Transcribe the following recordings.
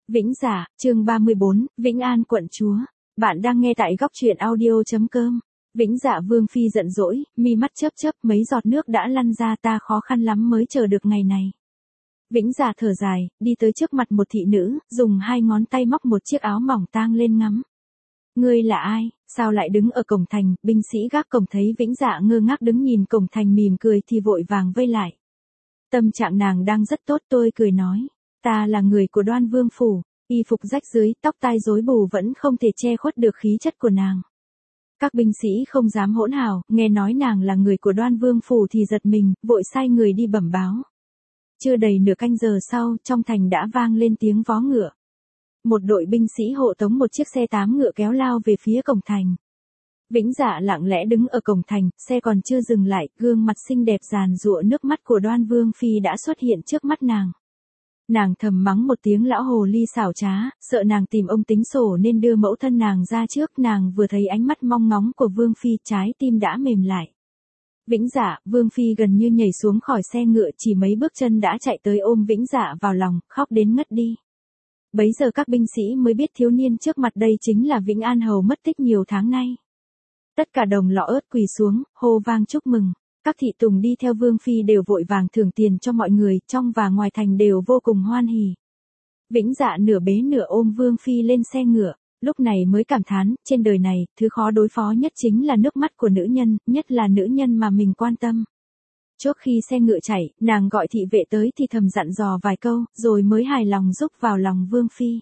Vĩnh Dạ, chương 34, Vĩnh An quận chúa. Bạn đang nghe tại góc truyện audio.com. Vĩnh Dạ Vương phi giận dỗi, mi mắt chớp chớp, mấy giọt nước đã lăn ra, ta khó khăn lắm mới chờ được ngày này. Vĩnh Dạ thở dài, đi tới trước mặt một thị nữ, dùng hai ngón tay móc một chiếc áo mỏng tang lên ngắm. Ngươi là ai, sao lại đứng ở cổng thành? Binh sĩ gác cổng thấy Vĩnh Dạ ngơ ngác đứng nhìn cổng thành mỉm cười thì vội vàng vây lại. Tâm trạng nàng đang rất tốt, tôi cười nói. Ta là người của Đoan Vương phủ, y phục rách dưới, tóc tai rối bù vẫn không thể che khuất được khí chất của nàng. Các binh sĩ không dám hỗn hào, nghe nói nàng là người của Đoan Vương phủ thì giật mình, vội sai người đi bẩm báo. Chưa đầy nửa canh giờ sau, trong thành đã vang lên tiếng vó ngựa. Một đội binh sĩ hộ tống một chiếc xe 8 ngựa kéo lao về phía cổng thành. Vĩnh Dạ lặng lẽ đứng ở cổng thành, xe còn chưa dừng lại, gương mặt xinh đẹp giàn giụa nước mắt của Đoan Vương phi đã xuất hiện trước mắt nàng. Nàng thầm mắng một tiếng lão hồ ly xảo trá, sợ nàng tìm ông tính sổ nên đưa mẫu thân nàng ra trước. Nàng vừa thấy ánh mắt mong ngóng của Vương phi, trái tim đã mềm lại. Vĩnh Dạ, Vương phi gần như nhảy xuống khỏi xe ngựa, chỉ mấy bước chân đã chạy tới ôm Vĩnh Dạ vào lòng, khóc đến ngất đi. Bấy giờ các binh sĩ mới biết thiếu niên trước mặt đây chính là Vĩnh An hầu mất tích nhiều tháng nay. Tất cả đồng lọ ớt quỳ xuống, hô vang chúc mừng. Các thị tùng đi theo Vương phi đều vội vàng thưởng tiền cho mọi người, trong và ngoài thành đều vô cùng hoan hỉ. Vĩnh Dạ nửa bế nửa ôm Vương phi lên xe ngựa, lúc này mới cảm thán, trên đời này, thứ khó đối phó nhất chính là nước mắt của nữ nhân, nhất là nữ nhân mà mình quan tâm. Trước khi xe ngựa chạy, nàng gọi thị vệ tới thì thầm dặn dò vài câu, rồi mới hài lòng rúc vào lòng Vương phi.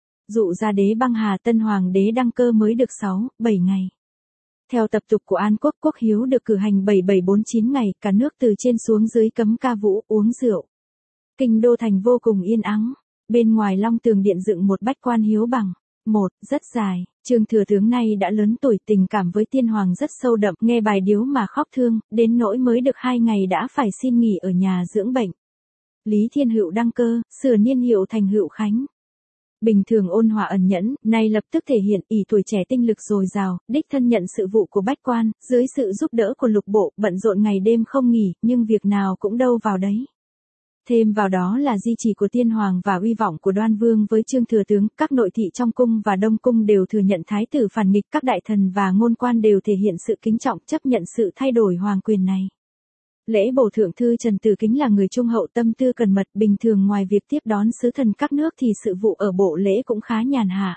Dụ ra đế băng hà, tân hoàng đế đăng cơ mới được 6-7 ngày. Theo tập tục của An quốc, quốc hiếu được cử hành 7749 ngày, cả nước từ trên xuống dưới cấm ca vũ, uống rượu. Kinh đô thành vô cùng yên ắng, bên ngoài Long Tường điện dựng một bách quan hiếu bằng. Rất dài, Trương thừa tướng này đã lớn tuổi, tình cảm với tiên hoàng rất sâu đậm, nghe bài điếu mà khóc thương, đến nỗi mới được 2 ngày đã phải xin nghỉ ở nhà dưỡng bệnh. Lý Thiên Hựu đăng cơ, sửa niên hiệu thành Hựu Khánh. Bình thường ôn hòa ẩn nhẫn, nay lập tức thể hiện ỷ tuổi trẻ tinh lực dồi dào, đích thân nhận sự vụ của bách quan, dưới sự giúp đỡ của lục bộ, bận rộn ngày đêm không nghỉ, nhưng việc nào cũng đâu vào đấy. Thêm vào đó là di chỉ của tiên hoàng và uy vọng của Đoan Vương với Trương thừa tướng, các nội thị trong cung và đông cung đều thừa nhận thái tử phản nghịch, các đại thần và ngôn quan đều thể hiện sự kính trọng, chấp nhận sự thay đổi hoàng quyền này. Lễ bổ thượng thư Trần Tử Kính là người trung hậu, tâm tư cẩn mật, bình thường ngoài việc tiếp đón sứ thần các nước thì sự vụ ở bộ lễ cũng khá nhàn hạ.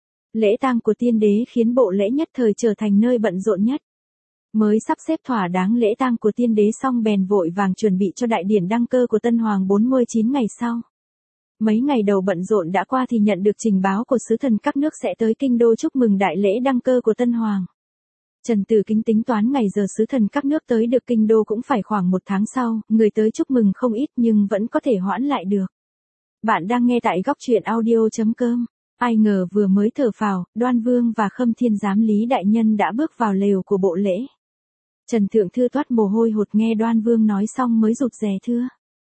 Lễ tang của tiên đế khiến bộ lễ nhất thời trở thành nơi bận rộn nhất. Mới sắp xếp thỏa đáng lễ tang của tiên đế xong bèn vội vàng chuẩn bị cho đại điển đăng cơ của tân hoàng 49 ngày sau. Mấy ngày đầu bận rộn đã qua thì nhận được trình báo của sứ thần các nước sẽ tới kinh đô chúc mừng đại lễ đăng cơ của tân hoàng. Trần Tử Kính tính toán ngày giờ sứ thần các nước tới được kinh đô cũng phải khoảng 1 tháng sau, người tới chúc mừng không ít nhưng vẫn có thể hoãn lại được. Bạn đang nghe tại góc truyện audio.com. Ai ngờ vừa mới thở phào, Đoan Vương và Khâm Thiên Giám Lý đại nhân đã bước vào lều của bộ lễ. Trần Thượng Thư toát mồ hôi hột nghe Đoan Vương nói xong mới rụt rè thưa.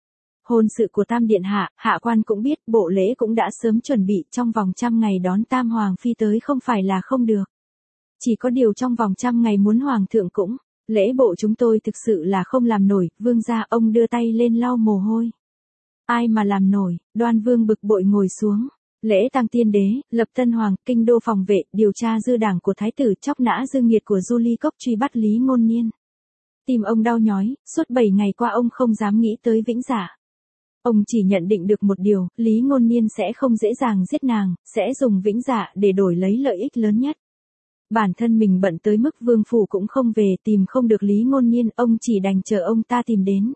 Hôn sự của Tam Điện Hạ, hạ quan cũng biết, bộ lễ cũng đã sớm chuẩn bị, trong vòng 100 ngày đón Tam Hoàng Phi tới không phải là không được. Chỉ có điều trong vòng 100 ngày muốn Hoàng thượng cũng, lễ bộ chúng tôi thực sự là không làm nổi. Vương gia, ông đưa tay lên lau mồ hôi. Ai mà làm nổi? Đoan Vương bực bội ngồi xuống. Lễ tang tiên đế, lập tân hoàng, kinh đô phòng vệ, điều tra dư đảng của thái tử, chóc nã dư nghiệt của Du Ly Cốc, truy bắt Lý Ngôn Niên. Tim ông đau nhói, suốt 7 ngày qua ông không dám nghĩ tới Vĩnh Dạ. Ông chỉ nhận định được một điều, Lý Ngôn Niên sẽ không dễ dàng giết nàng, sẽ dùng Vĩnh Dạ để đổi lấy lợi ích lớn nhất. Bản thân mình bận tới mức vương phủ cũng không về, tìm không được Lý Ngôn Niên, ông chỉ đành chờ ông ta tìm đến.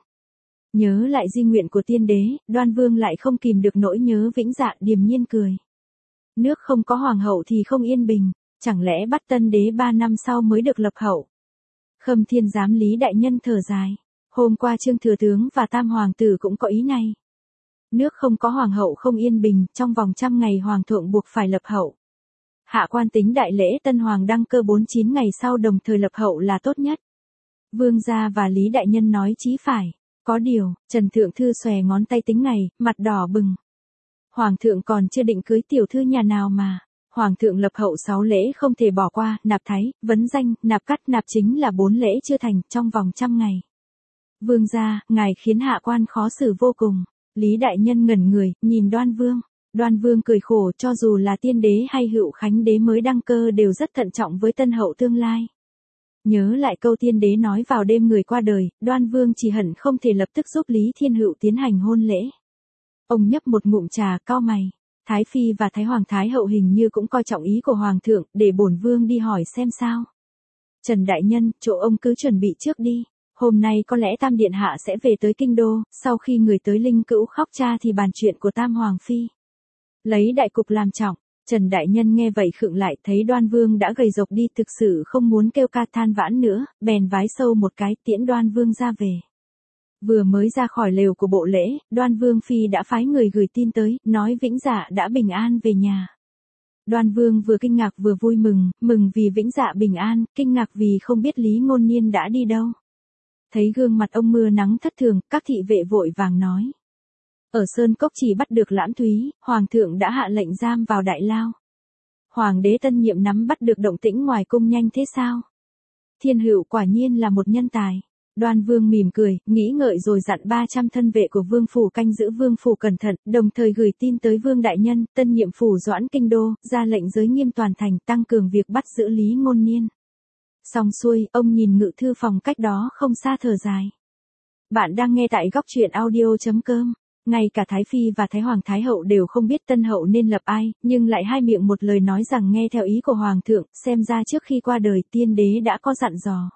Nhớ lại di nguyện của tiên đế, Đoan Vương lại không kìm được nỗi nhớ Vĩnh Dạ, điềm nhiên cười. Nước không có hoàng hậu thì không yên bình, chẳng lẽ bắt tân đế 3 năm sau mới được lập hậu? Khâm Thiên Giám Lý đại nhân thở dài. Hôm qua Trương thừa tướng và Tam hoàng tử cũng có ý này. Nước không có hoàng hậu không yên bình, trong vòng 100 ngày hoàng thượng buộc phải lập hậu. Hạ quan tính đại lễ tân hoàng đăng cơ 49 ngày sau đồng thời lập hậu là tốt nhất. Vương gia và Lý đại nhân nói chí phải. Có điều, Trần Thượng Thư xòe ngón tay tính ngày, mặt đỏ bừng. Hoàng thượng còn chưa định cưới tiểu thư nhà nào mà. Hoàng thượng lập hậu 6 lễ không thể bỏ qua, nạp thái, vấn danh, nạp cắt, nạp chính là 4 lễ chưa thành, trong vòng 100 ngày. Vương gia, ngài khiến hạ quan khó xử vô cùng. Lý đại nhân ngẩn người, nhìn Đoan Vương. Đoan Vương cười khổ, cho dù là tiên đế hay Hựu Khánh đế mới đăng cơ đều rất thận trọng với tân hậu tương lai. Nhớ lại câu tiên đế nói vào đêm người qua đời, Đoan Vương chỉ hận không thể lập tức giúp Lý Thiên Hựu tiến hành hôn lễ. Ông nhấp một ngụm trà, cau mày. Thái Phi và Thái Hoàng Thái Hậu hình như cũng coi trọng ý của Hoàng thượng, để bổn Vương đi hỏi xem sao. Trần Đại Nhân, chỗ ông cứ chuẩn bị trước đi. Hôm nay có lẽ Tam Điện Hạ sẽ về tới Kinh Đô, sau khi người tới Linh Cữu khóc cha thì bàn chuyện của Tam Hoàng Phi. Lấy đại cục làm trọng. Trần Đại Nhân nghe vậy khựng lại, thấy Đoan Vương đã gầy rộc đi, thực sự không muốn kêu ca than vãn nữa, bèn vái sâu một cái tiễn Đoan Vương ra về. Vừa mới ra khỏi lều của bộ lễ, Đoan Vương Phi đã phái người gửi tin tới, nói Vĩnh Dạ đã bình an về nhà. Đoan Vương vừa kinh ngạc vừa vui mừng, mừng vì Vĩnh Dạ bình an, kinh ngạc vì không biết Lý Ngôn Niên đã đi đâu. Thấy gương mặt ông mưa nắng thất thường, các thị vệ vội vàng nói. Ở Sơn Cốc chỉ bắt được Lãm Thúy, Hoàng thượng đã hạ lệnh giam vào đại lao. Hoàng đế tân nhiệm nắm bắt được động tĩnh ngoài cung nhanh thế sao? Thiên Hựu quả nhiên là một nhân tài. Đoan Vương mỉm cười, nghĩ ngợi rồi dặn 300 thân vệ của Vương phủ canh giữ Vương phủ cẩn thận, đồng thời gửi tin tới Vương Đại Nhân, tân nhiệm phủ Doãn Kinh Đô, ra lệnh giới nghiêm toàn thành, tăng cường việc bắt giữ Lý Ngôn Niên. Xong xuôi, ông nhìn ngự thư phòng cách đó không xa thở dài. Bạn đang nghe tại góc truyện audio.com. Ngay cả Thái Phi và Thái Hoàng Thái Hậu đều không biết tân hậu nên lập ai, nhưng lại hai miệng một lời nói rằng nghe theo ý của Hoàng thượng, xem ra trước khi qua đời tiên đế đã có dặn dò.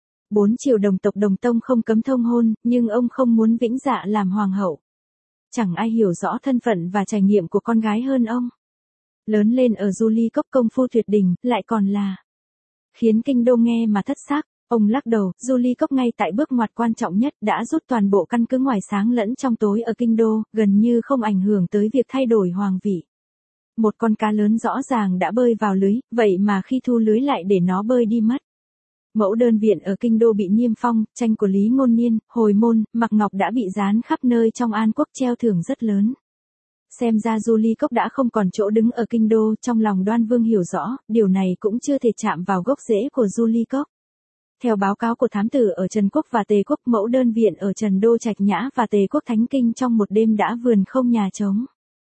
4 triều đồng tộc đồng tông không cấm thông hôn, nhưng ông không muốn Vĩnh Dạ làm hoàng hậu. Chẳng ai hiểu rõ thân phận và trải nghiệm của con gái hơn ông. Lớn lên ở Du Ly Cốc công phu tuyệt đỉnh, lại còn là khiến Kinh Đô nghe mà thất xác. Ông lắc đầu, Du Ly Cốc ngay tại bước ngoặt quan trọng nhất đã rút toàn bộ căn cứ ngoài sáng lẫn trong tối ở Kinh Đô, gần như không ảnh hưởng tới việc thay đổi hoàng vị. Một con cá lớn rõ ràng đã bơi vào lưới, vậy mà khi thu lưới lại để nó bơi đi mất. Mẫu đơn viện ở Kinh Đô bị niêm phong, tranh của Lý Ngôn Niên, Hồi Môn, Mạc Ngọc đã bị dán khắp nơi trong An Quốc, treo thưởng rất lớn. Xem ra Du Ly Cốc đã không còn chỗ đứng ở Kinh Đô, trong lòng Đoan Vương hiểu rõ, điều này cũng chưa thể chạm vào gốc rễ của Du Ly Cốc. Theo báo cáo của thám tử ở Trần Quốc và Tề Quốc, mẫu đơn viện ở Trần Đô Trạch Nhã và Tề Quốc Thánh Kinh trong một đêm đã vườn không nhà trống.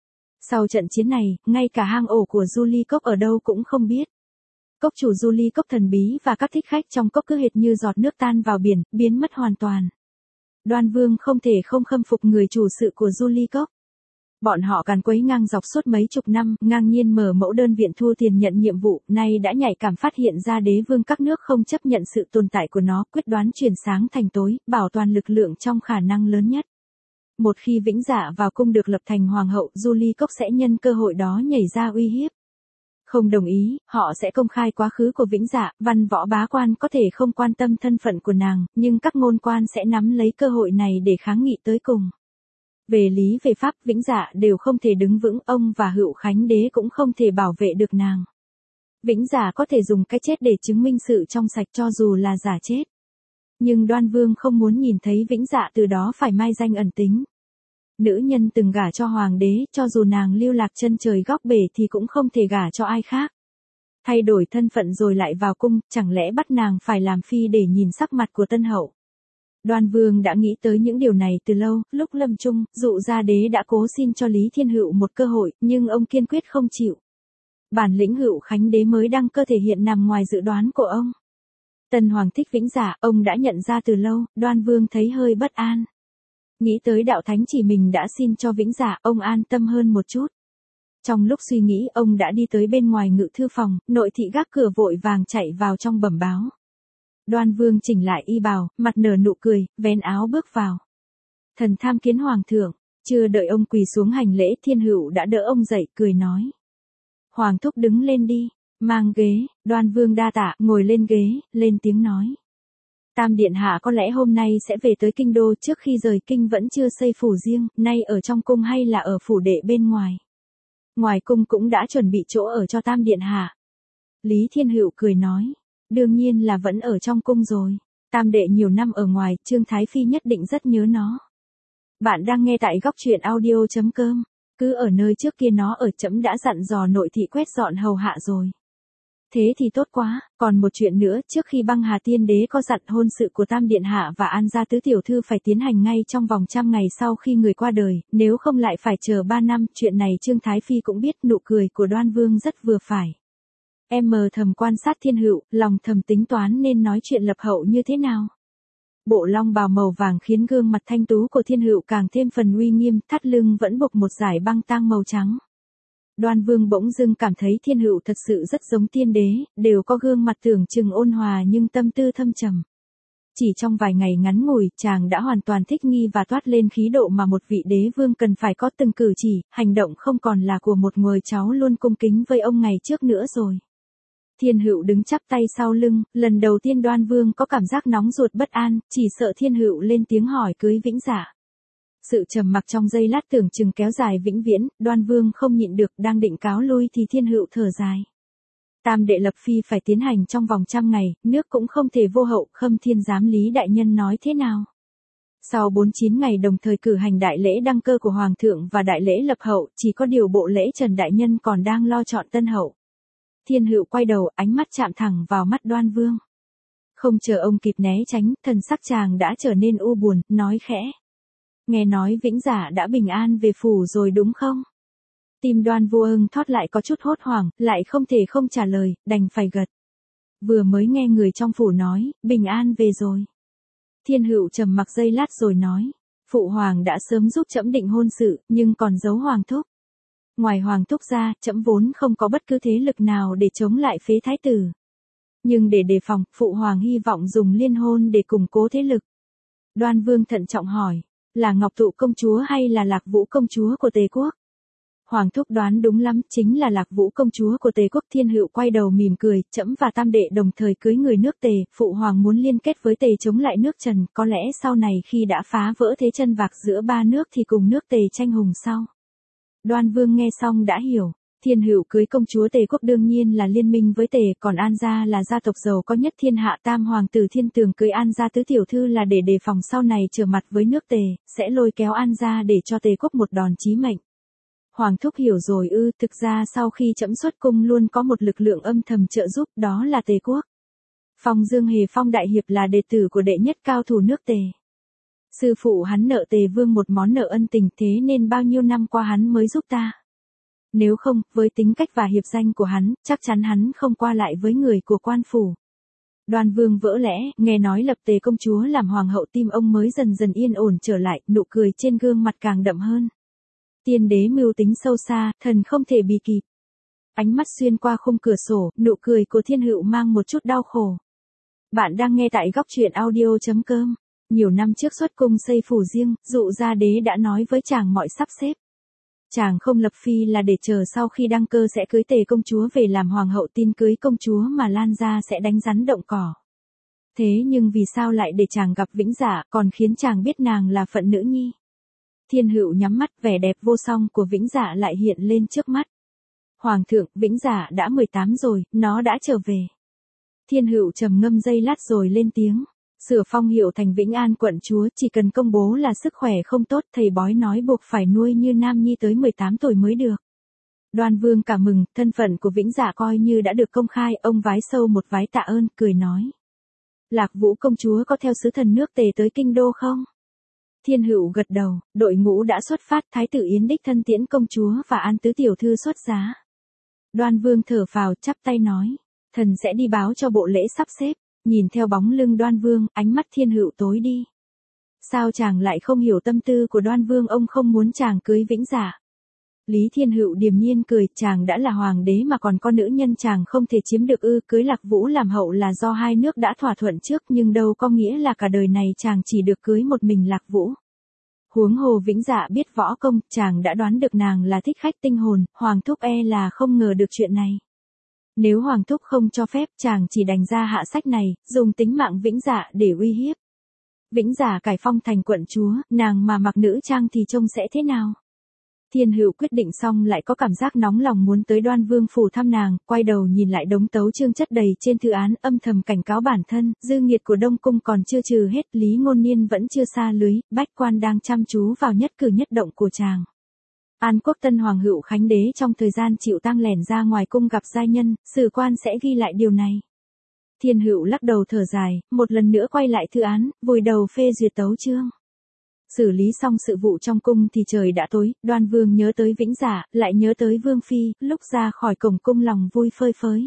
Sau trận chiến này, ngay cả hang ổ của Du Ly Cốc ở đâu cũng không biết. Cốc chủ Du Ly Cốc thần bí và các thích khách trong cốc cứ hệt như giọt nước tan vào biển, biến mất hoàn toàn. Đoan Vương không thể không khâm phục người chủ sự của Du Ly Cốc. Bọn họ càn quấy ngang dọc suốt mấy chục năm, ngang nhiên mở mẫu đơn viện thu tiền nhận nhiệm vụ, nay đã nhạy cảm phát hiện ra đế vương các nước không chấp nhận sự tồn tại của nó, quyết đoán chuyển sáng thành tối, bảo toàn lực lượng trong khả năng lớn nhất. Một khi Vĩnh Dạ vào cung được lập thành hoàng hậu, Du Ly Cốc sẽ nhân cơ hội đó nhảy ra uy hiếp. Không đồng ý, họ sẽ công khai quá khứ của Vĩnh Dạ, văn võ bá quan có thể không quan tâm thân phận của nàng, nhưng các ngôn quan sẽ nắm lấy cơ hội này để kháng nghị tới cùng. Về lý về pháp, Vĩnh Dạ đều không thể đứng vững, ông và Hựu Khánh đế cũng không thể bảo vệ được nàng. Vĩnh Dạ có thể dùng cái chết để chứng minh sự trong sạch cho dù là giả chết. Nhưng Đoan Vương không muốn nhìn thấy Vĩnh Dạ từ đó phải mai danh ẩn tính. Nữ nhân từng gả cho hoàng đế, cho dù nàng lưu lạc chân trời góc bể thì cũng không thể gả cho ai khác. Thay đổi thân phận rồi lại vào cung, chẳng lẽ bắt nàng phải làm phi để nhìn sắc mặt của tân hậu. Đoan Vương đã nghĩ tới những điều này từ lâu, lúc lâm chung, Dụ Gia Đế đã cố xin cho Lý Thiên Hựu một cơ hội, nhưng ông kiên quyết không chịu. Bản lĩnh Hựu Khánh đế mới đăng cơ thể hiện nằm ngoài dự đoán của ông. Tần Hoàng thích Vĩnh Dạ, ông đã nhận ra từ lâu, Đoan Vương thấy hơi bất an. Nghĩ tới đạo thánh chỉ mình đã xin cho Vĩnh Dạ, ông an tâm hơn một chút. Trong lúc suy nghĩ, ông đã đi tới bên ngoài ngự thư phòng, nội thị gác cửa vội vàng chạy vào trong bẩm báo. Đoan Vương chỉnh lại y bào, mặt nở nụ cười, vén áo bước vào. Thần tham kiến hoàng thượng, chưa đợi ông quỳ xuống hành lễ, Thiên Hựu đã đỡ ông dậy, cười nói. Hoàng thúc đứng lên đi, mang ghế. Đoan Vương đa tạ, ngồi lên ghế, lên tiếng nói. Tam Điện Hạ có lẽ hôm nay sẽ về tới Kinh Đô, trước khi rời kinh vẫn chưa xây phủ riêng, nay ở trong cung hay là ở phủ đệ bên ngoài. Ngoài cung cũng đã chuẩn bị chỗ ở cho Tam Điện Hạ. Lý Thiên Hựu cười nói. Đương nhiên là vẫn ở trong cung rồi. Tam đệ nhiều năm ở ngoài, Trương Thái Phi nhất định rất nhớ nó. Bạn đang nghe tại góc truyện audio.com. Cứ ở nơi trước kia nó ở, trẫm đã dặn dò nội thị quét dọn hầu hạ rồi. Thế thì tốt quá, còn một chuyện nữa, trước khi băng hà tiên đế có dặn hôn sự của Tam Điện Hạ và An gia tứ tiểu thư phải tiến hành ngay trong vòng 100 ngày sau khi người qua đời, nếu không lại phải chờ 3 năm, chuyện này Trương Thái Phi cũng biết. Nụ cười của Đoan Vương rất vừa phải. Em mờ thầm quan sát Thiên Hựu, lòng thầm tính toán nên nói chuyện lập hậu như thế nào. Bộ long bào màu vàng khiến gương mặt thanh tú của Thiên Hựu càng thêm phần uy nghiêm, thắt lưng vẫn buộc một dải băng tang màu trắng. Đoan Vương bỗng dưng cảm thấy Thiên Hựu thật sự rất giống tiên đế, đều có gương mặt tưởng chừng ôn hòa nhưng tâm tư thâm trầm. Chỉ trong vài ngày ngắn ngủi, chàng đã hoàn toàn thích nghi và toát lên khí độ mà một vị đế vương cần phải có, từng cử chỉ, hành động không còn là của một người cháu luôn cung kính với ông ngày trước nữa rồi. Thiên Hựu đứng chắp tay sau lưng, lần đầu tiên Đoan Vương có cảm giác nóng ruột bất an, chỉ sợ Thiên Hựu lên tiếng hỏi cưới Vĩnh Dạ. Sự trầm mặc trong giây lát tưởng chừng kéo dài vĩnh viễn, Đoan Vương không nhịn được, đang định cáo lui thì Thiên Hựu thở dài. Tam đệ lập phi phải tiến hành trong vòng 100 ngày, nước cũng không thể vô hậu, Khâm Thiên giám Lý đại nhân nói thế nào? Sau 49 ngày đồng thời cử hành đại lễ đăng cơ của Hoàng thượng và đại lễ lập hậu, chỉ có điều bộ lễ Trần đại nhân còn đang lo chọn tân hậu. Thiên Hựu quay đầu, ánh mắt chạm thẳng vào mắt Đoan Vương. Không chờ ông kịp né tránh, thần sắc chàng đã trở nên u buồn, nói khẽ. Nghe nói Vĩnh Dạ đã bình an về phủ rồi đúng không? Tim Đoan Vương thót lại có chút hốt hoảng, lại không thể không trả lời, đành phải gật. Vừa mới nghe người trong phủ nói, bình an về rồi. Thiên Hựu trầm mặc giây lát rồi nói, phụ hoàng đã sớm giúp trẫm định hôn sự, nhưng còn giấu hoàng thúc. Ngoài hoàng thúc ra, trẫm vốn không có bất cứ thế lực nào để chống lại phế thái tử. Nhưng để đề phòng, phụ hoàng hy vọng dùng liên hôn để củng cố thế lực. Đoan Vương thận trọng hỏi, là Ngọc Tụ công chúa hay là Lạc Vũ công chúa của Tề quốc? Hoàng thúc đoán đúng lắm, chính là Lạc Vũ công chúa của Tề quốc. Thiên Hựu quay đầu mỉm cười, trẫm và tam đệ đồng thời cưới người nước Tề, phụ hoàng muốn liên kết với Tề chống lại nước Trần, có lẽ sau này khi đã phá vỡ thế chân vạc giữa ba nước thì cùng nước Tề tranh hùng sau. Đoan Vương nghe xong đã hiểu, Thiên Hựu cưới công chúa Tề quốc đương nhiên là liên minh với Tề, còn An gia là gia tộc giàu có nhất thiên hạ, tam hoàng tử Thiên Tường cưới An gia tứ tiểu thư là để đề phòng sau này trở mặt với nước Tề, sẽ lôi kéo An gia để cho Tề quốc một đòn chí mệnh. Hoàng thúc hiểu rồi ư? Thực ra sau khi trẫm xuất cung luôn có một lực lượng âm thầm trợ giúp, đó là Tề quốc. Phong Dương Hề Phong đại hiệp là đệ tử của đệ nhất cao thủ nước Tề. Sư phụ hắn nợ Tề vương một món nợ ân tình, thế nên bao nhiêu năm qua hắn mới giúp ta. Nếu không, với tính cách và hiệp danh của hắn, chắc chắn hắn không qua lại với người của quan phủ. Đoan Vương vỡ lẽ, nghe nói lập Tề công chúa làm hoàng hậu, tim ông mới dần dần yên ổn trở lại, nụ cười trên gương mặt càng đậm hơn. Tiên đế mưu tính sâu xa, thần không thể bì kịp. Ánh mắt xuyên qua khung cửa sổ, nụ cười của Thiên Hựu mang một chút đau khổ. Bạn đang nghe tại góc truyện audio.com. Nhiều năm trước xuất cung xây phủ riêng, Dụ Gia Đế đã nói với chàng mọi sắp xếp. Chàng không lập phi là để chờ sau khi đăng cơ sẽ cưới Tề công chúa về làm hoàng hậu, tin cưới công chúa mà lan ra sẽ đánh rắn động cỏ. Thế nhưng vì sao lại để chàng gặp Vĩnh Dạ, còn khiến chàng biết nàng là phận nữ nhi? Thiên Hựu nhắm mắt, vẻ đẹp vô song của Vĩnh Dạ lại hiện lên trước mắt. Hoàng thượng, Vĩnh Dạ đã 18 rồi, nó đã trở về. Thiên Hựu trầm ngâm giây lát rồi lên tiếng. Sửa phong hiệu thành Vĩnh An quận chúa, chỉ cần công bố là sức khỏe không tốt, thầy bói nói buộc phải nuôi như nam nhi tới 18 tuổi mới được. Đoan Vương cảm mừng, thân phận của Vĩnh Dạ coi như đã được công khai, ông vái sâu một vái tạ ơn, cười nói. Lạc Vũ công chúa có theo sứ thần nước Tề tới kinh đô không? Thiên Hựu gật đầu, đội ngũ đã xuất phát, thái tử Yến đích thân tiễn công chúa và An tứ tiểu thư xuất giá. Đoan Vương thở phào, chắp tay nói, thần sẽ đi báo cho bộ lễ sắp xếp. Nhìn theo bóng lưng Đoan Vương, ánh mắt Thiên Hựu tối đi. Sao chàng lại không hiểu tâm tư của Đoan Vương, ông không muốn chàng cưới Vĩnh Dạ? Lý Thiên Hựu điềm nhiên cười, chàng đã là hoàng đế mà còn có nữ nhân chàng không thể chiếm được ư? Cưới Lạc Vũ làm hậu là do hai nước đã thỏa thuận trước, nhưng đâu có nghĩa là cả đời này chàng chỉ được cưới một mình Lạc Vũ. Huống hồ Vĩnh Dạ biết võ công, chàng đã đoán được nàng là thích khách tinh hồn, hoàng thúc e là không ngờ được chuyện này. Nếu hoàng thúc không cho phép, chàng chỉ đành ra hạ sách này, dùng tính mạng Vĩnh Dạ để uy hiếp. Vĩnh Dạ cải phong thành quận chúa, nàng mà mặc nữ trang thì trông sẽ thế nào? Thiên Hựu quyết định xong lại có cảm giác nóng lòng muốn tới Đoan Vương phủ thăm nàng, quay đầu nhìn lại đống tấu chương chất đầy trên thư án, âm thầm cảnh cáo bản thân, dư nghiệt của Đông Cung còn chưa trừ hết, Lý Ngôn Niên vẫn chưa xa lưới, bách quan đang chăm chú vào nhất cử nhất động của chàng. An Quốc Tân Hoàng Hữu Khánh Đế trong thời gian chịu tang lẻn ra ngoài cung gặp giai nhân, sử quan sẽ ghi lại điều này. Thiên Hữu lắc đầu thở dài, một lần nữa quay lại thư án, vùi đầu phê duyệt tấu chương. Xử lý xong sự vụ trong cung thì trời đã tối, Đoan Vương nhớ tới Vĩnh Dạ, lại nhớ tới Vương Phi, lúc ra khỏi cổng cung lòng vui phơi phới.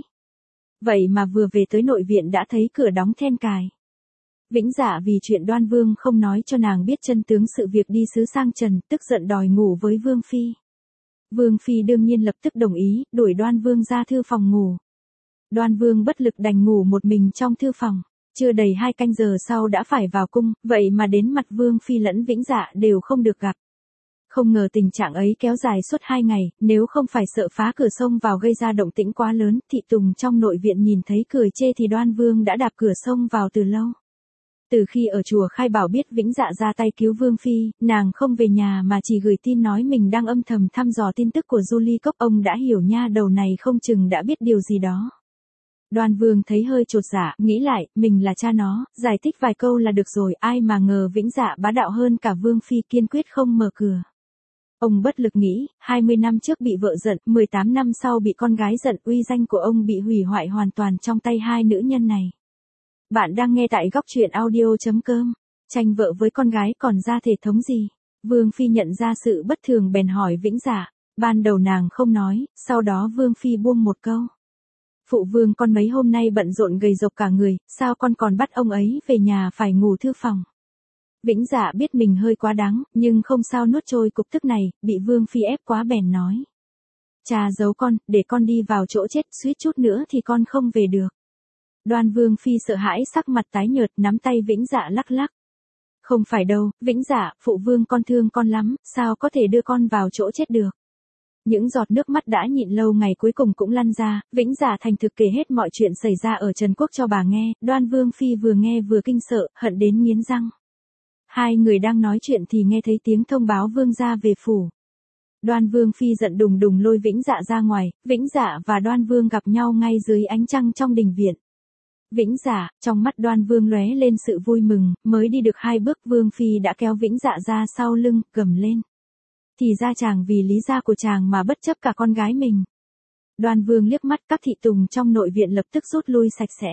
Vậy mà vừa về tới nội viện đã thấy cửa đóng then cài. Vĩnh Dạ vì chuyện Đoan Vương không nói cho nàng biết chân tướng sự việc đi sứ sang trần, tức giận đòi ngủ với Vương Phi. Vương Phi đương nhiên lập tức đồng ý, đuổi Đoan Vương ra thư phòng ngủ. Đoan Vương bất lực đành ngủ một mình trong thư phòng. Chưa đầy 2 canh giờ sau đã phải vào cung, vậy mà đến mặt Vương Phi lẫn Vĩnh Dạ đều không được gặp. Không ngờ tình trạng ấy kéo dài suốt 2 ngày, nếu không phải sợ phá cửa xông vào gây ra động tĩnh quá lớn, thị tùng trong nội viện nhìn thấy cười chê thì Đoan Vương đã đạp cửa xông vào từ lâu. Từ khi ở chùa Khai Bảo biết Vĩnh Dạ ra tay cứu Vương Phi, nàng không về nhà mà chỉ gửi tin nói mình đang âm thầm thăm dò tin tức của Julie Cốc. Ông đã hiểu nha đầu này không chừng đã biết điều gì đó. Đoan Vương thấy hơi chột dạ, nghĩ lại, mình là cha nó, giải thích vài câu là được rồi, ai mà ngờ Vĩnh Dạ bá đạo hơn cả Vương Phi, kiên quyết không mở cửa. Ông bất lực nghĩ, 20 năm trước bị vợ giận, 18 năm sau bị con gái giận, uy danh của ông bị hủy hoại hoàn toàn trong tay hai nữ nhân này. Bạn đang nghe tại góc truyện audio.com. Tranh vợ với con gái còn ra thể thống gì? Vương Phi nhận ra sự bất thường bèn hỏi Vĩnh Dạ. Ban đầu nàng không nói, sau đó Vương Phi buông một câu. Phụ vương con mấy hôm nay bận rộn gầy rộc cả người, sao con còn bắt ông ấy về nhà phải ngủ thư phòng? Vĩnh Dạ biết mình hơi quá đáng, nhưng không sao nuốt trôi cục tức này, bị Vương Phi ép quá bèn nói. Cha giấu con, để con đi vào chỗ chết, suýt chút nữa thì con không về được. Đoan Vương Phi sợ hãi sắc mặt tái nhợt, nắm tay Vĩnh Dạ lắc lắc. Không phải đâu, Vĩnh Dạ, phụ vương con thương con lắm, sao có thể đưa con vào chỗ chết được? Những giọt nước mắt đã nhịn lâu ngày cuối cùng cũng lăn ra, Vĩnh Dạ thành thực kể hết mọi chuyện xảy ra ở Trần Quốc cho bà nghe, Đoan Vương Phi vừa nghe vừa kinh sợ, hận đến nghiến răng. Hai người đang nói chuyện thì nghe thấy tiếng thông báo vương gia về phủ. Đoan Vương Phi giận đùng đùng lôi Vĩnh Dạ ra ngoài, Vĩnh Dạ và Đoan Vương gặp nhau ngay dưới ánh trăng trong đình viện. Vĩnh Dạ, trong mắt Đoan Vương lóe lên sự vui mừng, mới đi được 2 bước Vương Phi đã kéo Vĩnh Dạ ra sau lưng, gầm lên. Thì ra chàng vì lý gia của chàng mà bất chấp cả con gái mình. Đoan Vương liếc mắt, các thị tùng trong nội viện lập tức rút lui sạch sẽ.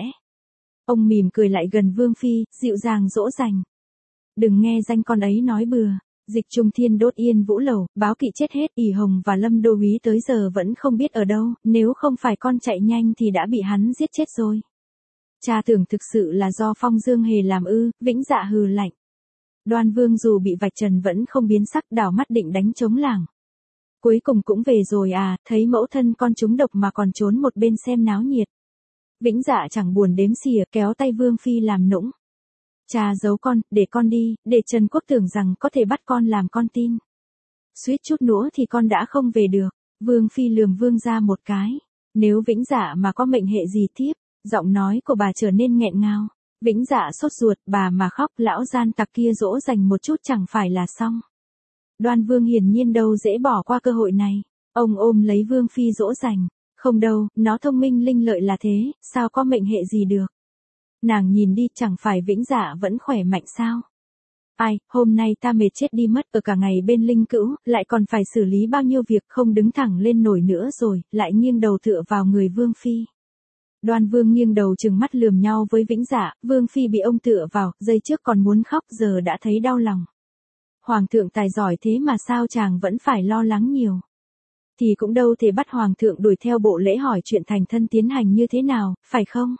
Ông mỉm cười lại gần Vương Phi, dịu dàng dỗ dành. Đừng nghe danh con ấy nói bừa. Dịch Trung Thiên đốt Yên Vũ Lầu, báo kỵ chết hết, ỷ Hồng và Lâm Đô Úy tới giờ vẫn không biết ở đâu, nếu không phải con chạy nhanh thì đã bị hắn giết chết rồi. Cha tưởng thực sự là do Phong Dương Hề làm ư? Vĩnh Dạ hừ lạnh. Đoan Vương dù bị vạch trần vẫn không biến sắc, đảo mắt định đánh trống lảng. Cuối cùng cũng về rồi à, thấy mẫu thân con trúng độc mà còn trốn một bên xem náo nhiệt. Vĩnh Dạ chẳng buồn đếm xỉa, kéo tay Vương Phi làm nũng. Cha giấu con, để con đi, để Trần Quốc tưởng rằng có thể bắt con làm con tin. Suýt chút nữa thì con đã không về được. Vương Phi lườm Vương ra một cái. Nếu Vĩnh Dạ mà có mệnh hệ gì tiếp, giọng nói của bà trở nên nghẹn ngào. Vĩnh Dạ sốt ruột, bà mà khóc, lão gian tặc kia dỗ dành một chút chẳng phải là xong. Đoan Vương hiển nhiên đâu dễ bỏ qua cơ hội này. Ông ôm lấy Vương Phi dỗ dành. Không đâu, nó thông minh linh lợi là thế, sao có mệnh hệ gì được. Nàng nhìn đi, chẳng phải Vĩnh Dạ vẫn khỏe mạnh sao? Ai, hôm nay ta mệt chết đi mất, ở cả ngày bên Linh Cữu, lại còn phải xử lý bao nhiêu việc, không đứng thẳng lên nổi nữa rồi, lại nghiêng đầu tựa vào người Vương Phi. Đoan Vương nghiêng đầu trừng mắt lườm nhau với Vĩnh Dạ, Vương Phi bị ông tựa vào, giây trước còn muốn khóc giờ đã thấy đau lòng. Hoàng thượng tài giỏi thế mà sao chàng vẫn phải lo lắng nhiều. Thì cũng đâu thể bắt Hoàng thượng đuổi theo bộ lễ hỏi chuyện thành thân tiến hành như thế nào, phải không?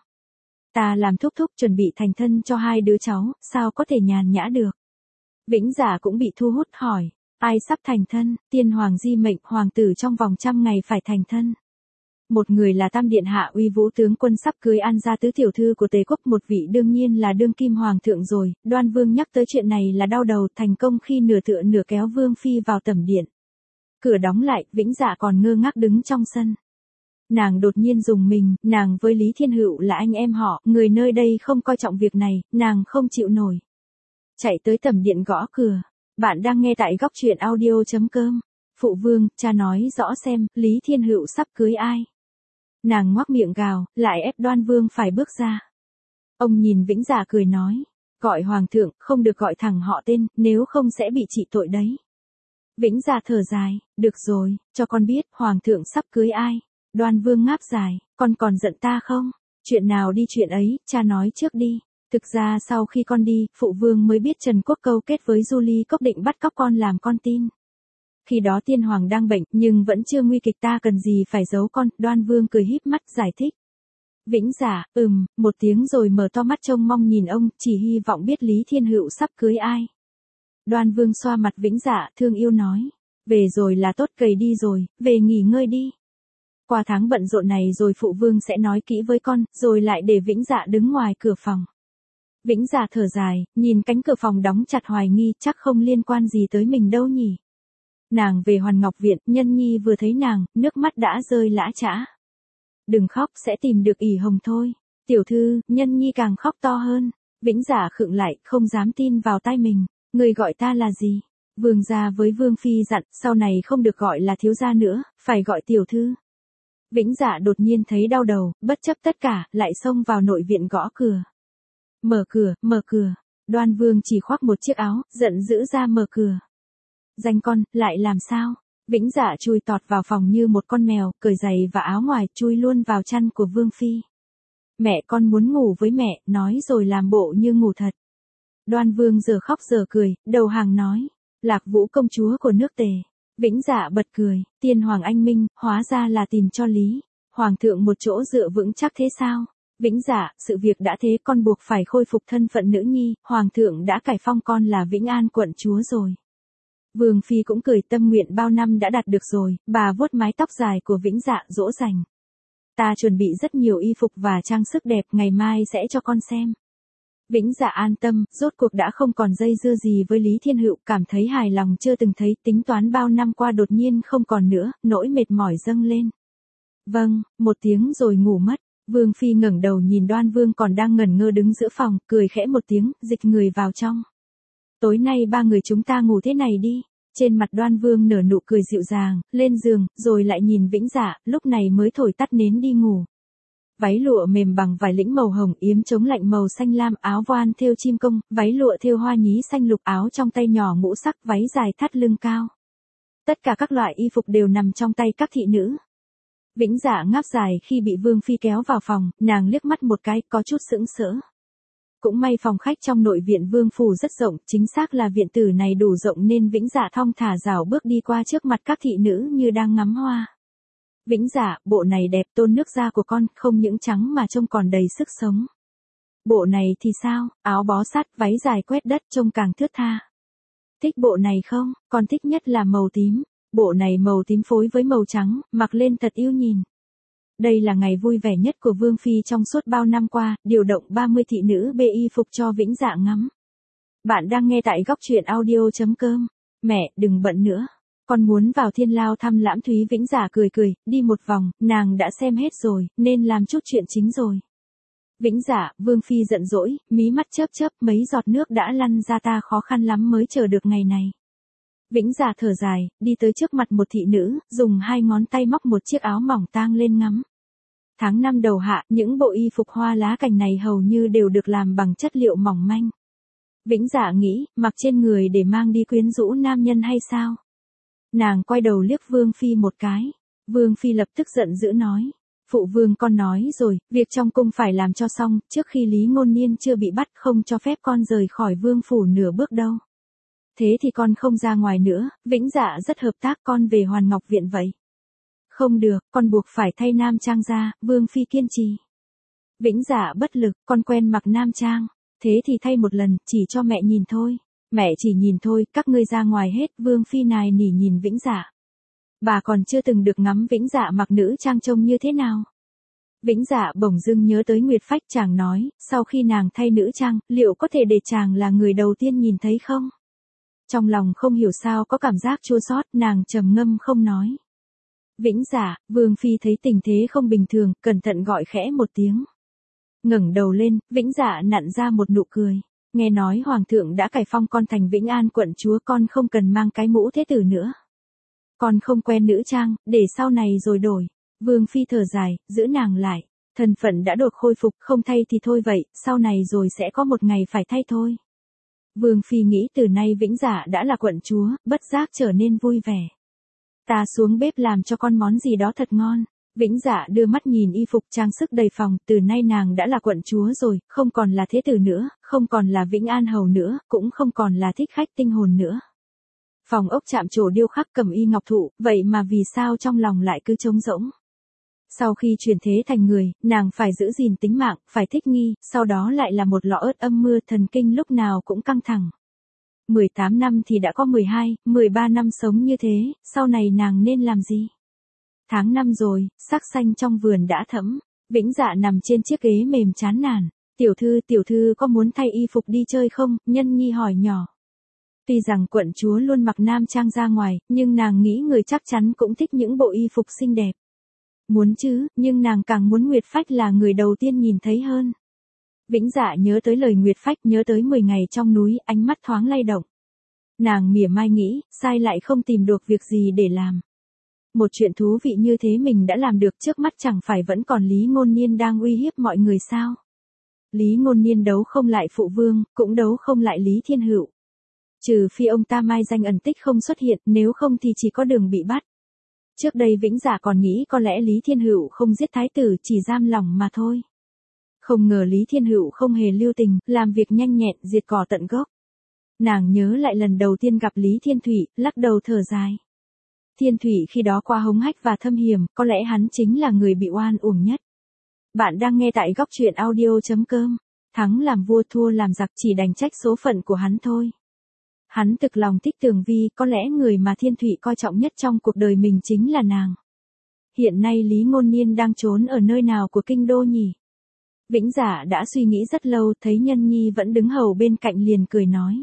Ta làm thúc thúc chuẩn bị thành thân cho 2 đứa cháu, sao có thể nhàn nhã được. Vĩnh Dạ cũng bị thu hút hỏi, ai sắp thành thân? Tiên hoàng di mệnh, hoàng tử trong vòng 100 ngày phải thành thân. Một người là Tam Điện Hạ Uy Vũ tướng quân sắp cưới An gia tứ tiểu thư của Tề Quốc, một vị đương nhiên là đương kim hoàng thượng rồi. Đoan Vương nhắc tới chuyện này là đau đầu, thành công khi nửa tựa nửa kéo Vương Phi vào tẩm điện. Cửa đóng lại, Vĩnh Dạ còn ngơ ngác đứng trong sân. Nàng đột nhiên rùng mình, nàng với Lý Thiên Hữu là anh em họ, người nơi đây không coi trọng việc này, nàng không chịu nổi. Chạy tới tẩm điện gõ cửa. Bạn đang nghe tại góc truyện audio.com. Phụ vương, cha nói rõ xem, Lý Thiên Hữu sắp cưới ai. Nàng ngoác miệng gào, lại ép Đoan Vương phải bước ra. Ông nhìn Vĩnh Dạ cười nói, gọi hoàng thượng, không được gọi thẳng họ tên, nếu không sẽ bị trị tội đấy. Vĩnh Dạ thở dài, được rồi, cho con biết, hoàng thượng sắp cưới ai. Đoan Vương ngáp dài, con còn giận ta không? Chuyện nào đi chuyện ấy, cha nói trước đi. Thực ra sau khi con đi, phụ vương mới biết Trần Quốc câu kết với Du Ly Cốc định bắt cóc con làm con tin. Khi đó tiên hoàng đang bệnh, nhưng vẫn chưa nguy kịch, ta cần gì phải giấu con. Đoan Vương cười híp mắt giải thích. Vĩnh Dạ, một tiếng rồi mở to mắt trông mong nhìn ông, chỉ hy vọng biết Lý Thiên Hữu sắp cưới ai. Đoan Vương xoa mặt Vĩnh Dạ, thương yêu nói. Về rồi là tốt, cầy đi rồi, về nghỉ ngơi đi. Qua tháng bận rộn này rồi phụ vương sẽ nói kỹ với con, rồi lại để Vĩnh Dạ đứng ngoài cửa phòng. Vĩnh Dạ thở dài, nhìn cánh cửa phòng đóng chặt hoài nghi, chắc không liên quan gì tới mình đâu nhỉ. Nàng về Hoàn Ngọc Viện, Nhân Nhi vừa thấy nàng, nước mắt đã rơi lã chã. Đừng khóc, sẽ tìm được ỷ hồng thôi. Tiểu thư, Nhân Nhi càng khóc to hơn. Vĩnh Dạ khựng lại, không dám tin vào tai mình. Người gọi ta là gì? Vương gia với Vương phi dặn, sau này không được gọi là thiếu gia nữa, phải gọi tiểu thư. Vĩnh Dạ đột nhiên thấy đau đầu, bất chấp tất cả, lại xông vào nội viện gõ cửa. Mở cửa, mở cửa. Đoan Vương chỉ khoác một chiếc áo, giận dữ ra mở cửa. Danh con, lại làm sao? Vĩnh Dạ chui tọt vào phòng như một con mèo, cởi giày và áo ngoài, chui luôn vào chăn của Vương phi. Mẹ, con muốn ngủ với mẹ, nói rồi làm bộ như ngủ thật. Đoan Vương giờ khóc giờ cười, đầu hàng nói. Lạc Vũ công chúa của nước Tề. Vĩnh Dạ bật cười, tiên hoàng anh minh, hóa ra là tìm cho Lý hoàng thượng một chỗ dựa vững chắc thế sao? Vĩnh Dạ, sự việc đã thế, con buộc phải khôi phục thân phận nữ nhi, hoàng thượng đã cải phong con là Vĩnh An quận chúa rồi. Vương phi cũng cười, tâm nguyện bao năm đã đạt được rồi, bà vuốt mái tóc dài của Vĩnh Dạ dỗ dành. Ta chuẩn bị rất nhiều y phục và trang sức đẹp, ngày mai sẽ cho con xem. Vĩnh Dạ an tâm, rốt cuộc đã không còn dây dưa gì với Lý Thiên Hữu, cảm thấy hài lòng chưa từng thấy, tính toán bao năm qua đột nhiên không còn nữa, nỗi mệt mỏi dâng lên. Vâng, một tiếng rồi ngủ mất. Vương phi ngẩng đầu nhìn Đoan Vương còn đang ngẩn ngơ đứng giữa phòng, cười khẽ một tiếng, dịch người vào trong. Tối nay ba người chúng ta ngủ thế này đi. Trên mặt Đoan Vương nở nụ cười dịu dàng, lên giường, rồi lại nhìn Vĩnh Dạ, lúc này mới thổi tắt nến đi ngủ. Váy lụa mềm bằng vải lĩnh màu hồng, yếm chống lạnh màu xanh lam, áo voan thêu chim công, váy lụa thêu hoa nhí xanh lục, áo trong tay nhỏ ngũ sắc, váy dài thắt lưng cao. Tất cả các loại y phục đều nằm trong tay các thị nữ. Vĩnh Dạ ngáp dài khi bị Vương phi kéo vào phòng, nàng liếc mắt một cái, có chút sững sỡ. Cũng may phòng khách trong nội viện Vương phủ rất rộng, chính xác là viện tử này đủ rộng nên Vĩnh Dạ thong thả rảo bước đi qua trước mặt các thị nữ như đang ngắm hoa. Vĩnh Dạ, bộ này đẹp, tôn nước da của con, không những trắng mà trông còn đầy sức sống. Bộ này thì sao, áo bó sát, váy dài quét đất trông càng thướt tha. Thích bộ này không, con thích nhất là màu tím. Bộ này màu tím phối với màu trắng, mặc lên thật yêu nhìn. Đây là ngày vui vẻ nhất của Vương phi trong suốt bao năm qua, điều động 30 thị nữ bê y phục cho Vĩnh Dạ ngắm. Bạn đang nghe tại góc truyện audio.com. Mẹ, đừng bận nữa. Con muốn vào Thiên Lao thăm Lãm Thúy. Vĩnh Dạ cười cười, đi một vòng, nàng đã xem hết rồi, nên làm chút chuyện chính rồi. Vĩnh Dạ, Vương phi giận dỗi, mí mắt chớp chớp, mấy giọt nước đã lăn ra, ta khó khăn lắm mới chờ được ngày này. Vĩnh Dạ thở dài, đi tới trước mặt một thị nữ, dùng hai ngón tay móc một chiếc áo mỏng tang lên ngắm. Tháng năm đầu hạ, những bộ y phục hoa lá cành này hầu như đều được làm bằng chất liệu mỏng manh. Vĩnh Dạ nghĩ, mặc trên người để mang đi quyến rũ nam nhân hay sao? Nàng quay đầu liếc Vương phi một cái. Vương phi lập tức giận dữ nói. Phụ vương, con nói rồi, việc trong cung phải làm cho xong, trước khi Lý Ngôn Niên chưa bị bắt, không cho phép con rời khỏi vương phủ nửa bước đâu. Thế thì con không ra ngoài nữa. Vĩnh Dạ rất hợp tác, con về Hoàn Ngọc Viện vậy. Không được, con buộc phải thay nam trang ra. Vương phi kiên trì. Vĩnh Dạ bất lực, con quen mặc nam trang. Thế thì thay một lần, chỉ cho mẹ nhìn thôi. Mẹ chỉ nhìn thôi, các ngươi ra ngoài hết. Vương phi nài nỉ nhìn Vĩnh Dạ. Bà còn chưa từng được ngắm Vĩnh Dạ mặc nữ trang trông như thế nào. Vĩnh Dạ bỗng dưng nhớ tới Nguyệt Phách, chàng nói, sau khi nàng thay nữ trang, liệu có thể để chàng là người đầu tiên nhìn thấy không? Trong lòng không hiểu sao có cảm giác chua xót, nàng trầm ngâm không nói. Vĩnh Dạ, Vương phi thấy tình thế không bình thường, cẩn thận gọi khẽ một tiếng. Ngẩng đầu lên, Vĩnh Dạ nặn ra một nụ cười. Nghe nói hoàng thượng đã cải phong con thành Vĩnh An quận chúa, con không cần mang cái mũ thế tử nữa. Con không quen nữ trang, để sau này rồi đổi. Vương phi thở dài, giữ nàng lại. Thân phận đã được khôi phục, không thay thì thôi vậy, sau này rồi sẽ có một ngày phải thay thôi. Vương Phi nghĩ từ nay Vĩnh Dạ đã là quận chúa, bất giác trở nên vui vẻ. Ta xuống bếp làm cho con món gì đó thật ngon. Vĩnh Dạ đưa mắt nhìn y phục trang sức đầy phòng, từ nay nàng đã là quận chúa rồi, không còn là thế tử nữa, không còn là Vĩnh An hầu nữa, cũng không còn là thích khách tinh hồn nữa. Phòng ốc chạm trổ điêu khắc cẩm y ngọc thụ, vậy mà vì sao trong lòng lại cứ trống rỗng. Sau khi chuyển thế thành người, nàng phải giữ gìn tính mạng, phải thích nghi, sau đó lại là một lọ ớt âm mưa, thần kinh lúc nào cũng căng thẳng. 18 năm thì đã có 12, 13 năm sống như thế, sau này nàng nên làm gì? Tháng 5 rồi, sắc xanh trong vườn đã thẫm, Vĩnh Dạ nằm trên chiếc ghế mềm chán nản. Tiểu thư có muốn thay y phục đi chơi không? Nhân Nhi hỏi nhỏ. Tuy rằng quận chúa luôn mặc nam trang ra ngoài, nhưng nàng nghĩ người chắc chắn cũng thích những bộ y phục xinh đẹp. Muốn chứ, nhưng nàng càng muốn Nguyệt Phách là người đầu tiên nhìn thấy hơn. Vĩnh Dạ nhớ tới lời Nguyệt Phách, nhớ tới 10 ngày trong núi, ánh mắt thoáng lay động. Nàng mỉa mai nghĩ, sai lại không tìm được việc gì để làm. Một chuyện thú vị như thế mình đã làm được, trước mắt chẳng phải vẫn còn Lý Ngôn Niên đang uy hiếp mọi người sao? Lý Ngôn Niên đấu không lại phụ vương, cũng đấu không lại Lý Thiên Hữu. Trừ phi ông ta mai danh ẩn tích không xuất hiện, nếu không thì chỉ có đường bị bắt. Trước đây Vĩnh Dạ còn nghĩ có lẽ Lý Thiên Hữu không giết thái tử, chỉ giam lỏng mà thôi. Không ngờ Lý Thiên Hữu không hề lưu tình, làm việc nhanh nhẹn, diệt cỏ tận gốc. Nàng nhớ lại lần đầu tiên gặp Lý Thiên Thủy, lắc đầu thở dài. Thiên Thủy khi đó qua hống hách và thâm hiểm, có lẽ hắn chính là người bị oan uổng nhất. Bạn đang nghe tại góc truyện audio.com. Thắng làm vua thua làm giặc, chỉ đành trách số phận của hắn thôi. Hắn thực lòng thích Tường Vi, có lẽ người mà Thiên Thủy coi trọng nhất trong cuộc đời mình chính là nàng. Hiện nay Lý Ngôn Niên đang trốn ở nơi nào của kinh đô nhỉ? Vĩnh Dạ đã suy nghĩ rất lâu, thấy Nhân Nhi vẫn đứng hầu bên cạnh liền cười nói.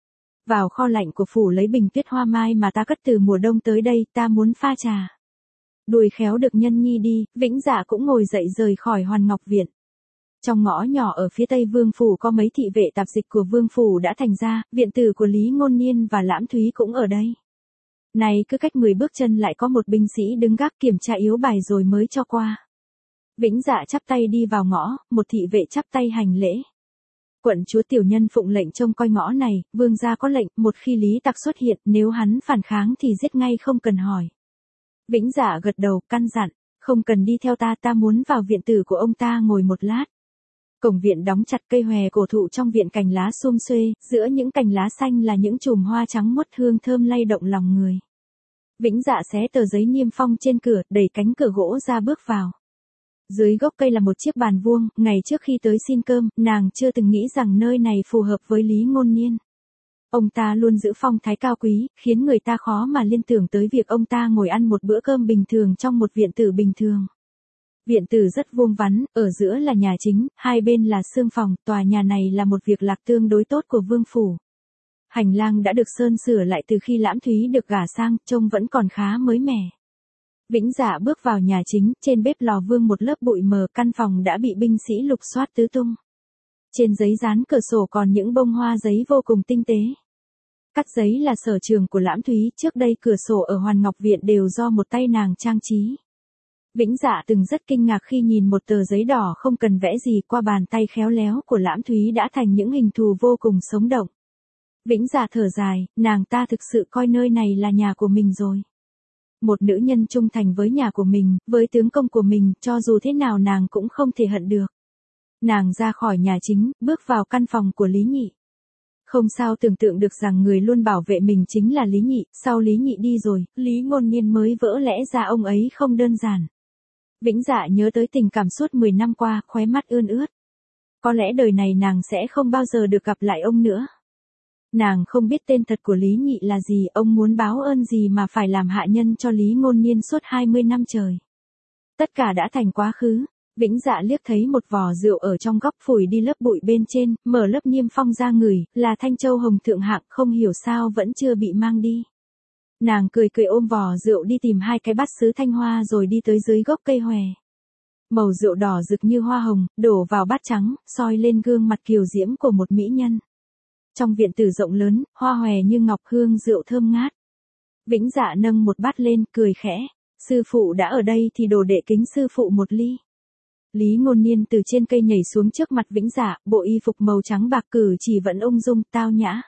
Vào kho lạnh của phủ lấy bình tuyết hoa mai mà ta cất từ mùa đông tới đây, ta muốn pha trà. Đuổi khéo được Nhân Nhi đi, Vĩnh Dạ cũng ngồi dậy rời khỏi Hoàn Ngọc Viện. Trong ngõ nhỏ ở phía tây vương phủ có mấy thị vệ tạp dịch của vương phủ đã thành ra, viện tử của Lý Ngôn Niên và Lãm Thúy cũng ở đây. Này cứ cách 10 bước chân lại có một binh sĩ đứng gác kiểm tra yếu bài rồi mới cho qua. Vĩnh Dạ chắp tay đi vào ngõ, một thị vệ chắp tay hành lễ. Quận chúa tiểu nhân phụng lệnh trông coi ngõ này, vương gia có lệnh, một khi Lý Tặc xuất hiện, nếu hắn phản kháng thì giết ngay không cần hỏi. Vĩnh Dạ gật đầu, căn dặn, không cần đi theo ta, ta muốn vào viện tử của ông ta ngồi một lát. Cổng viện đóng chặt, cây hòe cổ thụ trong viện cành lá sum xuê, giữa những cành lá xanh là những chùm hoa trắng muốt hương thơm lay động lòng người. Vĩnh Dạ xé tờ giấy niêm phong trên cửa, đẩy cánh cửa gỗ ra bước vào. Dưới gốc cây là một chiếc bàn vuông, ngày trước khi tới xin cơm, nàng chưa từng nghĩ rằng nơi này phù hợp với Lý Ngôn Niên. Ông ta luôn giữ phong thái cao quý, khiến người ta khó mà liên tưởng tới việc ông ta ngồi ăn một bữa cơm bình thường trong một viện tử bình thường. Viện tử rất vuông vắn, ở giữa là nhà chính, hai bên là xương phòng, tòa nhà này là một việc lạc tương đối tốt của vương phủ. Hành lang đã được sơn sửa lại từ khi Lãm Thúy được gả sang, trông vẫn còn khá mới mẻ. Vĩnh Dạ bước vào nhà chính, trên bếp lò vương một lớp bụi mờ, căn phòng đã bị binh sĩ lục soát tứ tung. Trên giấy dán cửa sổ còn những bông hoa giấy vô cùng tinh tế. Cắt giấy là sở trường của Lãm Thúy, trước đây cửa sổ ở Hoàn Ngọc Viện đều do một tay nàng trang trí. Vĩnh Dạ từng rất kinh ngạc khi nhìn một tờ giấy đỏ không cần vẽ gì, qua bàn tay khéo léo của Lãm Thúy đã thành những hình thù vô cùng sống động. Vĩnh Dạ thở dài, nàng ta thực sự coi nơi này là nhà của mình rồi. Một nữ nhân trung thành với nhà của mình, với tướng công của mình, cho dù thế nào nàng cũng không thể hận được. Nàng ra khỏi nhà chính, bước vào căn phòng của Lý Nhị. Không sao tưởng tượng được rằng người luôn bảo vệ mình chính là Lý Nhị, sau Lý Nhị đi rồi, Lý Ngôn Niên mới vỡ lẽ ra ông ấy không đơn giản. Vĩnh Dạ nhớ tới tình cảm suốt 10 năm qua, khóe mắt ươn ướt. Có lẽ đời này nàng sẽ không bao giờ được gặp lại ông nữa. Nàng không biết tên thật của Lý Nhị là gì, ông muốn báo ơn gì mà phải làm hạ nhân cho Lý Ngôn Niên suốt 20 năm trời. Tất cả đã thành quá khứ. Vĩnh Dạ liếc thấy một vò rượu ở trong góc, phủi đi lớp bụi bên trên, mở lớp niêm phong ra ngửi, là Thanh Châu Hồng thượng hạng, không hiểu sao vẫn chưa bị mang đi. Nàng cười cười ôm vò rượu đi tìm hai cái bát sứ thanh hoa rồi đi tới dưới gốc cây hòe. Màu rượu đỏ rực như hoa hồng, đổ vào bát trắng, soi lên gương mặt kiều diễm của một mỹ nhân. Trong viện tử rộng lớn, hoa hòe như ngọc, hương rượu thơm ngát. Vĩnh Dạ nâng một bát lên, cười khẽ. Sư phụ đã ở đây thì đồ đệ kính sư phụ một ly. Lý Ngôn Niên từ trên cây nhảy xuống trước mặt Vĩnh Dạ, bộ y phục màu trắng bạc cử chỉ vẫn ung dung, tao nhã.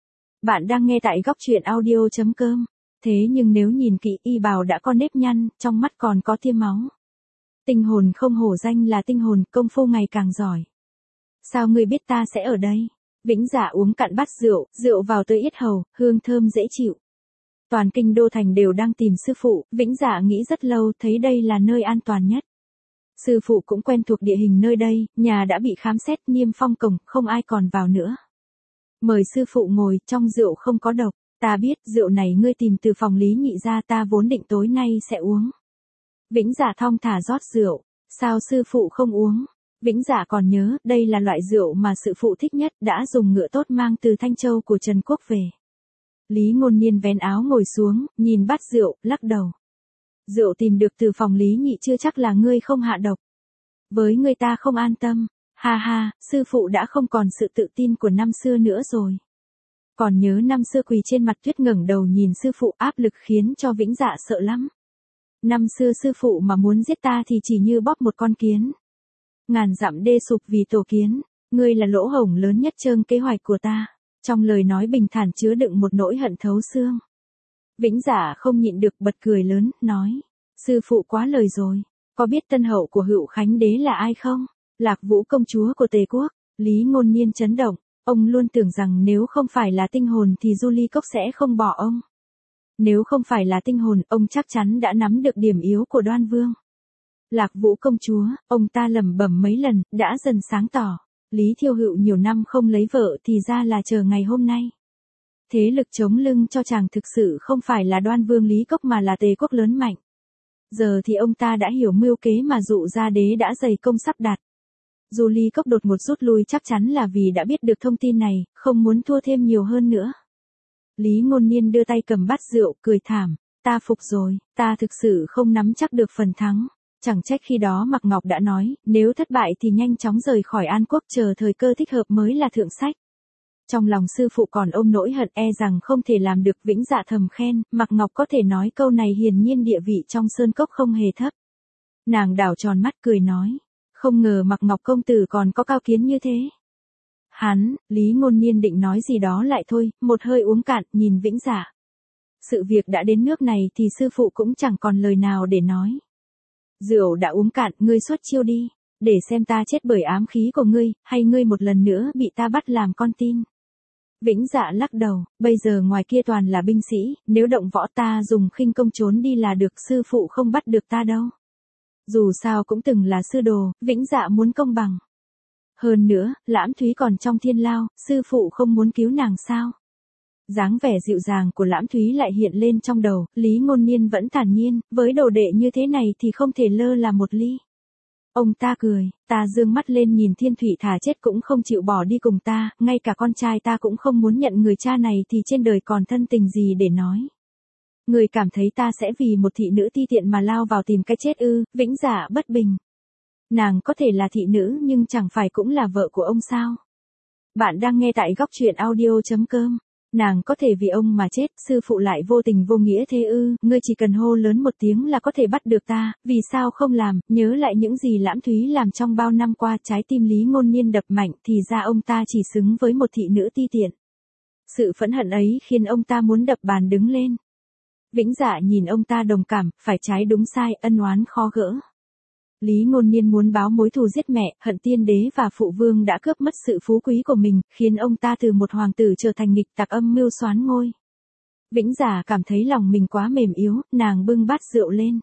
Bạn đang nghe tại góc truyện audio.com. Thế nhưng nếu nhìn kỹ y bào đã có nếp nhăn, trong mắt còn có tia máu. Tinh hồn không hổ danh là tinh hồn, công phu ngày càng giỏi. Sao ngươi biết ta sẽ ở đây? Vĩnh Dạ uống cạn bát rượu, rượu vào tới yết hầu, hương thơm dễ chịu. Toàn kinh đô thành đều đang tìm sư phụ, Vĩnh Dạ nghĩ rất lâu thấy đây là nơi an toàn nhất. Sư phụ cũng quen thuộc địa hình nơi đây, nhà đã bị khám xét niêm phong cổng, không ai còn vào nữa. Mời sư phụ ngồi, trong rượu không có độc, ta biết rượu này ngươi tìm từ phòng Lý Nhị ra, ta vốn định tối nay sẽ uống. Vĩnh Dạ thong thả rót rượu, sao sư phụ không uống? Vĩnh Dạ còn nhớ, đây là loại rượu mà sư phụ thích nhất, đã dùng ngựa tốt mang từ Thanh Châu của Trần Quốc về. Lý Ngôn Niên vén áo ngồi xuống, nhìn bát rượu, lắc đầu. Rượu tìm được từ phòng Lý Nhị chưa chắc là ngươi không hạ độc. Với ngươi ta không an tâm. Ha ha, sư phụ đã không còn sự tự tin của năm xưa nữa rồi. Còn nhớ năm xưa quỳ trên mặt tuyết ngẩng đầu nhìn sư phụ, áp lực khiến cho Vĩnh Dạ sợ lắm. Năm xưa sư phụ mà muốn giết ta thì chỉ như bóp một con kiến. Ngàn dặm đê sụp vì tổ kiến, ngươi là lỗ hổng lớn nhất trơn kế hoạch của ta. Trong lời nói bình thản chứa đựng một nỗi hận thấu xương. Vĩnh Dạ không nhịn được bật cười lớn, nói. Sư phụ quá lời rồi, có biết tân hậu của Hựu Khánh đế là ai không? Lạc Vũ công chúa của Tề quốc. Lý Ngôn Niên chấn động, ông luôn tưởng rằng nếu không phải là tinh hồn thì Du Ly Cốc sẽ không bỏ ông. Nếu không phải là tinh hồn, ông chắc chắn đã nắm được điểm yếu của Đoan Vương. Lạc Vũ công chúa, ông ta lẩm bẩm mấy lần, đã dần sáng tỏ. Lý Thiêu Hựu nhiều năm không lấy vợ thì ra là chờ ngày hôm nay. Thế lực chống lưng cho chàng thực sự không phải là Đoan Vương Lý Cốc mà là Tề quốc lớn mạnh. Giờ thì ông ta đã hiểu mưu kế mà Dụ Gia Đế đã dày công sắp đặt. Du Ly Cốc đột ngột rút lui chắc chắn là vì đã biết được thông tin này, không muốn thua thêm nhiều hơn nữa. Lý Ngôn Niên đưa tay cầm bát rượu, cười thảm, ta phục rồi, ta thực sự không nắm chắc được phần thắng. Chẳng trách khi đó Mạc Ngọc đã nói, nếu thất bại thì nhanh chóng rời khỏi An Quốc, chờ thời cơ thích hợp mới là thượng sách. Trong lòng sư phụ còn ôm nỗi hận e rằng không thể làm được. Vĩnh Dạ thầm khen, Mạc Ngọc có thể nói câu này hiển nhiên địa vị trong sơn cốc không hề thấp. Nàng đảo tròn mắt cười nói, không ngờ Mạc Ngọc công tử còn có cao kiến như thế. Hắn, Lý Ngôn Niên định nói gì đó lại thôi, một hơi uống cạn, nhìn Vĩnh Dạ. Sự việc đã đến nước này thì sư phụ cũng chẳng còn lời nào để nói. Rượu đã uống cạn, ngươi xuất chiêu đi, để xem ta chết bởi ám khí của ngươi, hay ngươi một lần nữa bị ta bắt làm con tin. Vĩnh Dạ lắc đầu, bây giờ ngoài kia toàn là binh sĩ, nếu động võ ta dùng khinh công trốn đi là được, sư phụ không bắt được ta đâu. Dù sao cũng từng là sư đồ, Vĩnh Dạ muốn công bằng. Hơn nữa, Lãm Thúy còn trong thiên lao, sư phụ không muốn cứu nàng sao? Dáng vẻ dịu dàng của Lãm Thúy lại hiện lên trong đầu, Lý Ngôn Niên vẫn thản nhiên, với đồ đệ như thế này thì không thể lơ là một ly. Ông ta cười, ta dương mắt lên nhìn Thiên Thủy thà chết cũng không chịu bỏ đi cùng ta, ngay cả con trai ta cũng không muốn nhận người cha này thì trên đời còn thân tình gì để nói. Người cảm thấy ta sẽ vì một thị nữ ti tiện mà lao vào tìm cái chết ư? Vĩnh Dạ bất bình. Nàng có thể là thị nữ nhưng chẳng phải cũng là vợ của ông sao? Bạn đang nghe tại góc truyện audio.com. Nàng có thể vì ông mà chết, sư phụ lại vô tình vô nghĩa thế ư? Ngươi chỉ cần hô lớn một tiếng là có thể bắt được ta, vì sao không làm? Nhớ lại những gì Lãm Thúy làm trong bao năm qua, trái tim Lý Ngôn Niên đập mạnh, thì ra ông ta chỉ xứng với một thị nữ ti tiện. Sự phẫn hận ấy khiến ông ta muốn đập bàn đứng lên. Vĩnh Dạ nhìn ông ta đồng cảm, phải trái đúng sai, ân oán khó gỡ. Lý Ngôn Niên muốn báo mối thù giết mẹ, hận tiên đế và phụ vương đã cướp mất sự phú quý của mình, khiến ông ta từ một hoàng tử trở thành nghịch tặc âm mưu soán ngôi. Vĩnh Dạ cảm thấy lòng mình quá mềm yếu, nàng bưng bát rượu lên.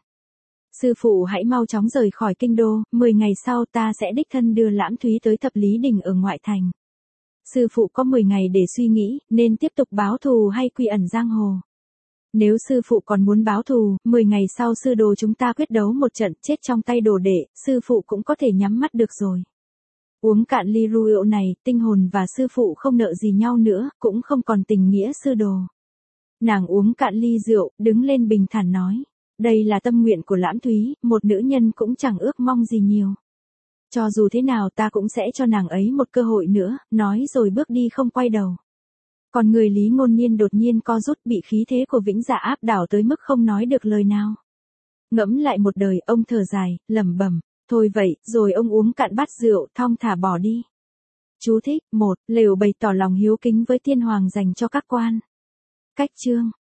Sư phụ hãy mau chóng rời khỏi kinh đô, 10 ngày sau ta sẽ đích thân đưa Lãm Thúy tới Thập Lý Đình ở ngoại thành. Sư phụ có 10 ngày để suy nghĩ, nên tiếp tục báo thù hay quy ẩn giang hồ. Nếu sư phụ còn muốn báo thù, 10 ngày sau sư đồ chúng ta quyết đấu một trận, chết trong tay đồ đệ, sư phụ cũng có thể nhắm mắt được rồi. Uống cạn ly rượu này, tinh hồn và sư phụ không nợ gì nhau nữa, cũng không còn tình nghĩa sư đồ. Nàng uống cạn ly rượu, đứng lên bình thản nói. Đây là tâm nguyện của Lãm Thúy, một nữ nhân cũng chẳng ước mong gì nhiều. Cho dù thế nào ta cũng sẽ cho nàng ấy một cơ hội nữa, nói rồi bước đi không quay đầu. Còn người Lý Ngôn Niên đột nhiên co rút, bị khí thế của Vĩnh Dạ áp đảo tới mức không nói được lời nào. Ngẫm lại một đời, ông thở dài, lẩm bẩm, Thôi vậy, rồi ông uống cạn bát rượu, thong thả bỏ đi. Chú thích: 1. Lều bày tỏ lòng hiếu kính với tiên hoàng dành cho các quan. Cách chương